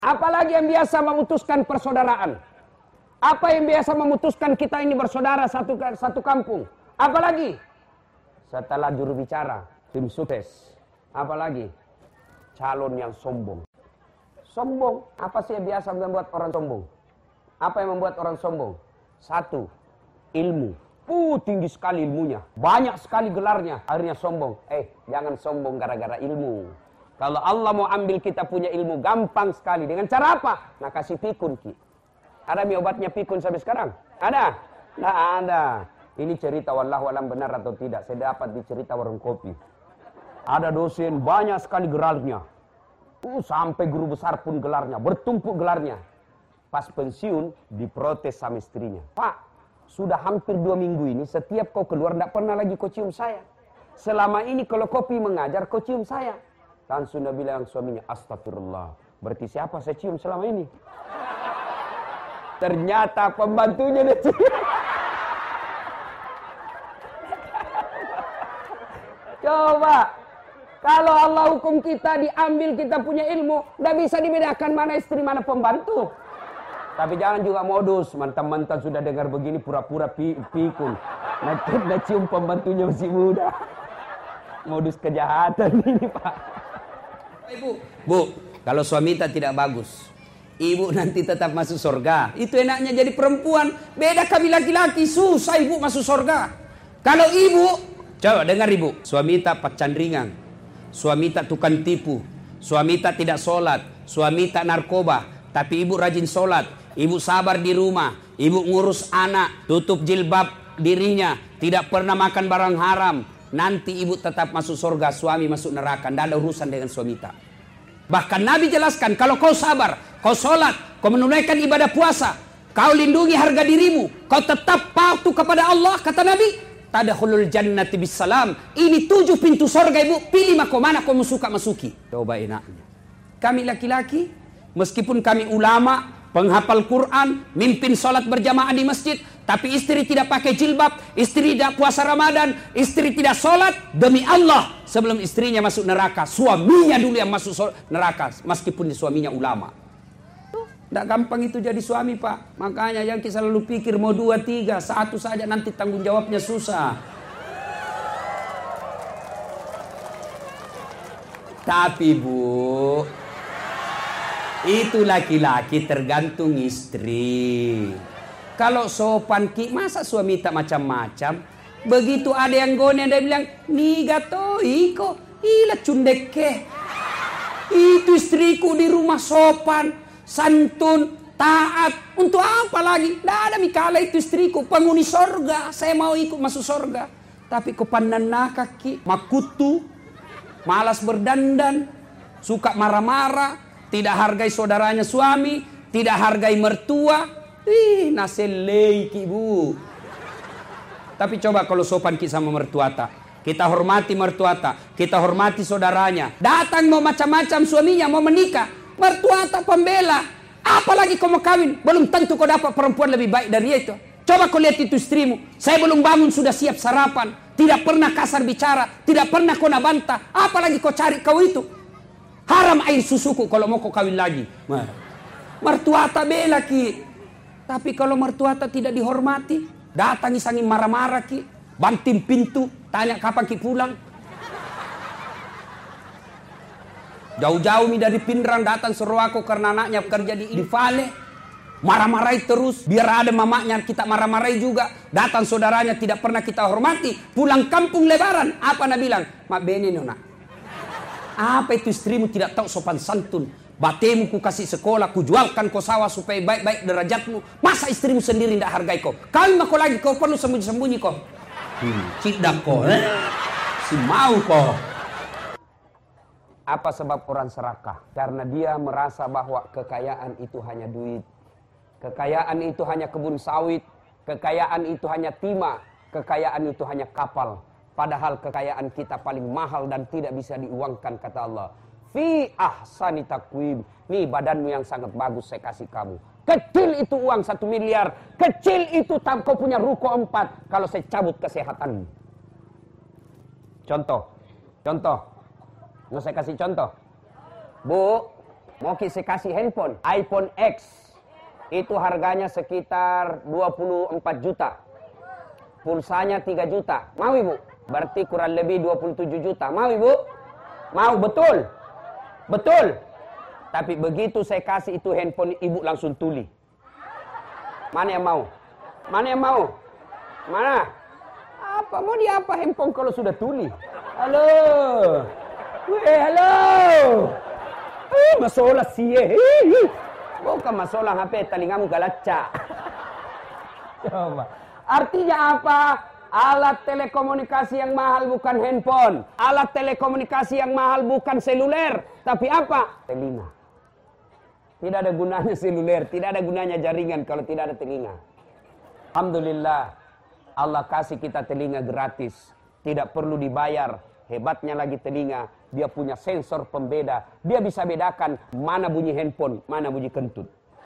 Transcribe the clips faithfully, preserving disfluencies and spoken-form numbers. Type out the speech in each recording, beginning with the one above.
Apalagi yang biasa memutuskan persaudaraan. Apa yang biasa memutuskan kita ini bersaudara satu satu kampung. Apalagi setelah juru bicara, tim sukses. Apalagi calon yang sombong. Sombong, apa sih yang biasa membuat orang sombong? Apa yang membuat orang sombong? Satu, ilmu. Uh, tinggi sekali ilmunya. Banyak sekali gelarnya. Akhirnya sombong. Eh, jangan sombong gara-gara ilmu. Kalau Allah mau ambil kita punya ilmu, gampang sekali. Dengan cara apa? Nah, kasih pikun, Ki. Ada mi obatnya pikun sampai sekarang? Ada? Tidak ada. Ini cerita wallahu alam benar atau tidak. Saya dapat di cerita warung kopi. Ada dosen, banyak sekali gelarnya. Uh, sampai guru besar pun gelarnya. Bertumpuk gelarnya. Pas pensiun, diprotes sama istrinya. Pak, sudah hampir dua minggu ini, setiap kau keluar, tidak pernah lagi kau cium saya. Selama ini kalau kopi mengajar, kau cium saya. Langsung dia bilang suaminya, astagfirullah. Berarti siapa saya cium selama ini? Ternyata pembantunya dia cium. Coba. Kalau Allah hukum kita, diambil kita punya ilmu, tidak bisa dibedakan mana istri, mana pembantu. Tapi jangan juga modus. Mantan-mantan sudah dengar begini, pura-pura pi pikun. Nanti nak cium pembantunya masih muda. Modus kejahatan ini, Pak. Ibu, Bu, kalau suami tak tidak bagus, ibu nanti tetap masuk surga. Itu enaknya jadi perempuan. Beda kami laki-laki, susah ibu masuk surga. Kalau ibu, coba dengar ibu, suami tak pacandringan, suami tak tukang tipu, suami tak tidak sholat, suami tak narkoba, tapi ibu rajin sholat, ibu sabar di rumah, ibu ngurus anak, tutup jilbab dirinya, tidak pernah makan barang haram. Nanti ibu tetap masuk surga, suami masuk neraka. Tidak ada urusan dengan suami tak. Bahkan Nabi jelaskan, kalau kau sabar, kau sholat, kau menunaikan ibadah puasa, kau lindungi harga dirimu, kau tetap patuh kepada Allah, kata Nabi, tadkhulul jannati bisalam. Ini tujuh pintu surga ibu, pilih mako mana kau suka masuki. Coba enaknya. Kami laki-laki, meskipun kami ulama, penghafal Quran, mimpin sholat berjamaah di masjid, tapi istri tidak pakai jilbab, istri tidak puasa Ramadan, istri tidak sholat, demi Allah, sebelum istrinya masuk neraka, suaminya dulu yang masuk neraka, meskipun suaminya ulama. Tidak gampang itu jadi suami, Pak. Makanya yang kita selalu pikir mau dua, tiga, satu saja nanti tanggung jawabnya susah. Tapi Bu, itu laki-laki tergantung istri. Kalau sopan Ki, masa suami tak macam-macam? Begitu ada yang gone, dia bilang, "Ni gato iko, ila cundeke." Itu istriku di rumah sopan, santun, taat. Untuk apa lagi? Tidak ada mikala itu istriku, penghuni sorga. Saya mau ikut masuk sorga. Tapi kepandan nakak Ki, makutu, malas berdandan, suka marah-marah, tidak hargai saudaranya suami, tidak hargai mertua. Ih, naselei Ki Bu. Tapi coba kalau sopan Ki sama mertua tak, kita hormati mertua tak, kita hormati saudaranya. Datang mau macam-macam suaminya, mau menikah, mertua tak pembela. Apalagi kau mau kawin, belum tentu kau dapat perempuan lebih baik dari itu. Coba kau lihat itu istrimu, saya belum bangun sudah siap sarapan, tidak pernah kasar bicara, tidak pernah kau nabantah. Apalagi kau cari kau itu. Haram air susuku kalau mau kau kawin lagi. Mertua tak bela Ki. Tapi kalau mertua tak tidak dihormati, datangi sangin marah-marah Ki, banting pintu, tanya kapan Ki pulang. Jauh-jauh mi dari Pindrang datang suruh aku karena anaknya kerja di, di Vale. Marah-marahi terus, biar ada mamanya kita marah-marahi juga. Datang saudaranya tidak pernah kita hormati. Pulang kampung lebaran, apa nak bilang? Mak bene nona. Apa itu istrimu tidak tahu sopan santun? Batemu ku kasih sekolah, ku jualkan kau sawah supaya baik-baik derajatmu. Masa istrimu sendiri tidak hargai kau? Kawin mah kau lagi, kau perlu sembunyi-sembunyi kau. Hmm, cidak kau, eh? Si mau kau. Apa sebab orang serakah? Karena dia merasa bahwa kekayaan itu hanya duit. Kekayaan itu hanya kebun sawit. Kekayaan itu hanya timah. Kekayaan itu hanya kapal. Padahal kekayaan kita paling mahal dan tidak bisa diuangkan, kata Allah. Fi ahsani takwim. Nih badanmu yang sangat bagus saya kasih kamu. Kecil itu uang satu miliar. Kecil itu kau punya ruko empat. Kalau saya cabut kesehatanmu. Contoh. Contoh. Mau saya kasih contoh. Bu, Mau saya kasih handphone, iPhone X. Itu harganya sekitar dua puluh empat juta. Pulsanya tiga juta. Mau ibu? Berarti kurang lebih dua puluh tujuh juta. Mau ibu? Mau, betul? Betul? Tapi begitu saya kasih itu handphone, ibu langsung tuli. Mana yang mau? Mana yang mau? Mana? Apa? Mau dia apa handphone kalau sudah tuli? Halo? Weh, halo? Eh, masalah sih. Eh. Bukan masalah H P, telingamu galacak. Coba. Artinya apa? Alat telekomunikasi yang mahal bukan handphone. Alat telekomunikasi yang mahal bukan seluler. Tapi apa? Telinga. Tidak ada gunanya seluler. Tidak ada gunanya jaringan kalau tidak ada telinga. Alhamdulillah. Allah kasih kita telinga gratis. Tidak perlu dibayar. Hebatnya lagi telinga. Dia punya sensor pembeda. Dia bisa bedakan mana bunyi handphone, mana bunyi kentut.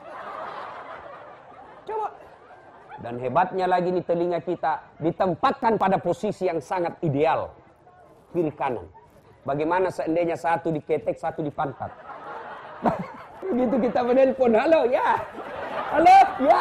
Coba. Dan hebatnya lagi nih telinga kita ditempatkan pada posisi yang sangat ideal. Kiri kanan. Bagaimana seandainya satu di ketek, satu di pantat. Begitu kita menelpon, halo ya. Halo ya.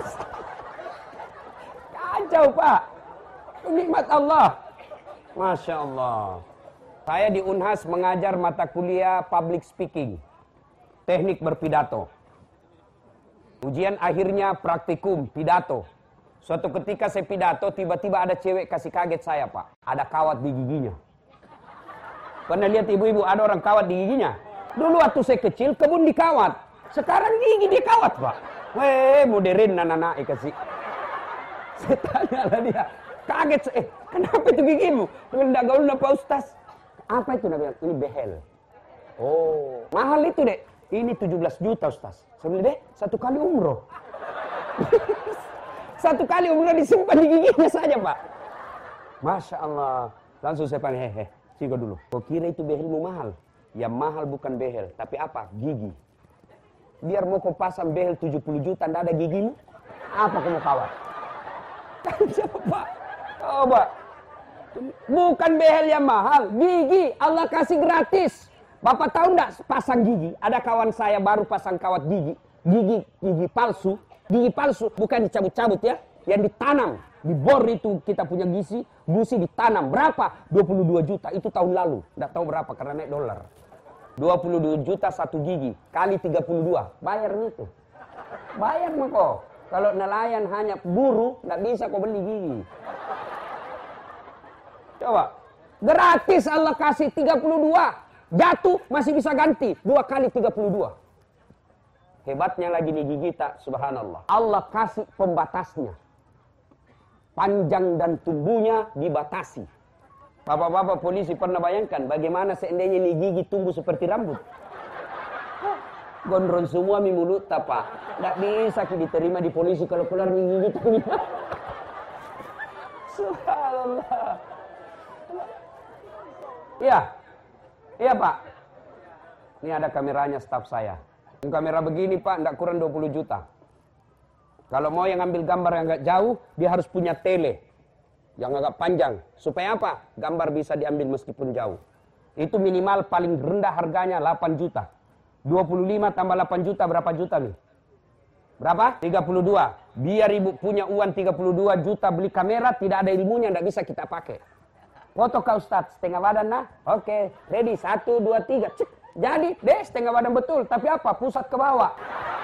Kacau Pak. Nikmat Allah. Masya Allah. Saya di Unhas mengajar mata kuliah public speaking. Teknik berpidato. Ujian akhirnya praktikum, pidato. Suatu ketika saya pidato, tiba-tiba ada cewek kasih kaget saya, Pak. Ada kawat di giginya. Pernah lihat ibu-ibu ada orang kawat di giginya? Dulu waktu saya kecil, kebun dikawat. Sekarang gigi dia kawat, Pak. Weh, modern nana-nana kasih. Saya tanya lah dia. Kaget saya, eh, kenapa itu gigimu? Tidak gaul Pak Ustaz. Apa itu? Ini behel. Oh, mahal itu, Dek. Ini tujuh belas juta, Ustaz. Saya bilang, Dek, satu kali umroh. Satu kali umroh disimpan di giginya saja, Pak. Masya Allah. Langsung saya panggil, hehe, sigo dulu. Kau kira itu behelmu mahal? Yang mahal bukan behel, tapi apa? Gigi. Biar mau kau pasang behel tujuh puluh juta, tidak ada gigimu? Apa kau mau kawat? Siapa, Pak? Coba. Bukan behel yang mahal, gigi Allah kasih gratis. Bapak tahu enggak pasang gigi? Ada kawan saya baru pasang kawat gigi, gigi gigi palsu, gigi palsu bukan dicabut-cabut ya, yang ditanam, dibor itu kita punya gizi, gusi ditanam. Berapa? dua puluh dua juta itu tahun lalu. Enggak tahu berapa karena naik dolar. dua puluh dua juta satu gigi kali tiga puluh dua, bayar itu. Bayar mah kok. Kalau nelayan hanya buru, enggak bisa kau beli gigi. Coba, gratis Allah kasih tiga puluh dua. Jatuh masih bisa ganti. Dua kali tiga puluh dua. Hebatnya lagi nih gigi tak, subhanallah. Allah kasih pembatasnya. Panjang dan tumbuhnya dibatasi. Bapak-bapak polisi pernah bayangkan bagaimana seandainya nih gigi tumbuh seperti rambut. Gondrong semua mi mulut Pak. Nggak bisa diterima di polisi kalau keluar nih gigi tumbuh. Subhanallah. Iya, iya Pak. Ini ada kameranya staf saya. Kamera begini Pak, tidak kurang dua puluh juta. Kalau mau yang ambil gambar yang agak jauh, dia harus punya tele. Yang agak panjang. Supaya apa? Gambar bisa diambil meskipun jauh. Itu minimal paling rendah harganya delapan juta. dua puluh lima tambah delapan juta, berapa juta nih? Berapa? tiga puluh dua. Biar ibu punya uang tiga puluh dua juta beli kamera, tidak ada ilmunya, tidak bisa kita pakai. Foto kau Ustaz, setengah badan nah. Oke, ready, satu, dua, tiga. Cek. Jadi, deh setengah badan betul. Tapi apa? Pusat ke bawah.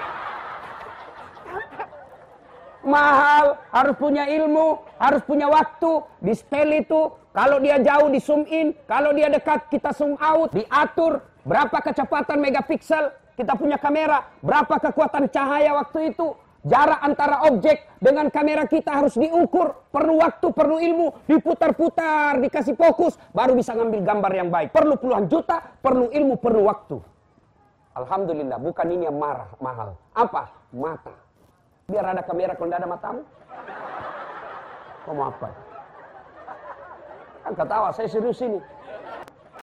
Mahal, harus punya ilmu, harus punya waktu. Di spell itu, kalau dia jauh di zoom in, kalau dia dekat kita zoom out. Diatur berapa kecepatan megapiksel kita punya kamera, berapa kekuatan cahaya waktu itu. Jarak antara objek dengan kamera kita harus diukur. Perlu waktu, perlu ilmu. Diputar-putar, dikasih fokus. Baru bisa ngambil gambar yang baik. Perlu puluhan juta, perlu ilmu, perlu waktu. Alhamdulillah, bukan ini yang marah, mahal. Apa? Mata. Biar ada kamera kalau tidak ada matamu. Kau mau apa? Kan ketawa, saya serius ini.